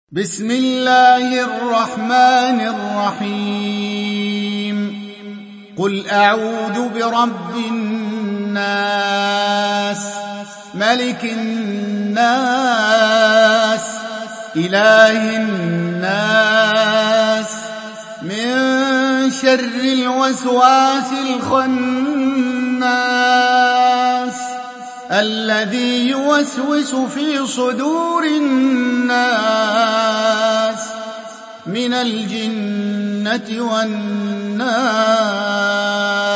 بسم الله الرحمن الرحيم قل أعوذ برب الناس ملك الناس إله الناس من شر الوسواس الخناس الذي يوسوس في صدور الناس من الجنة والناس.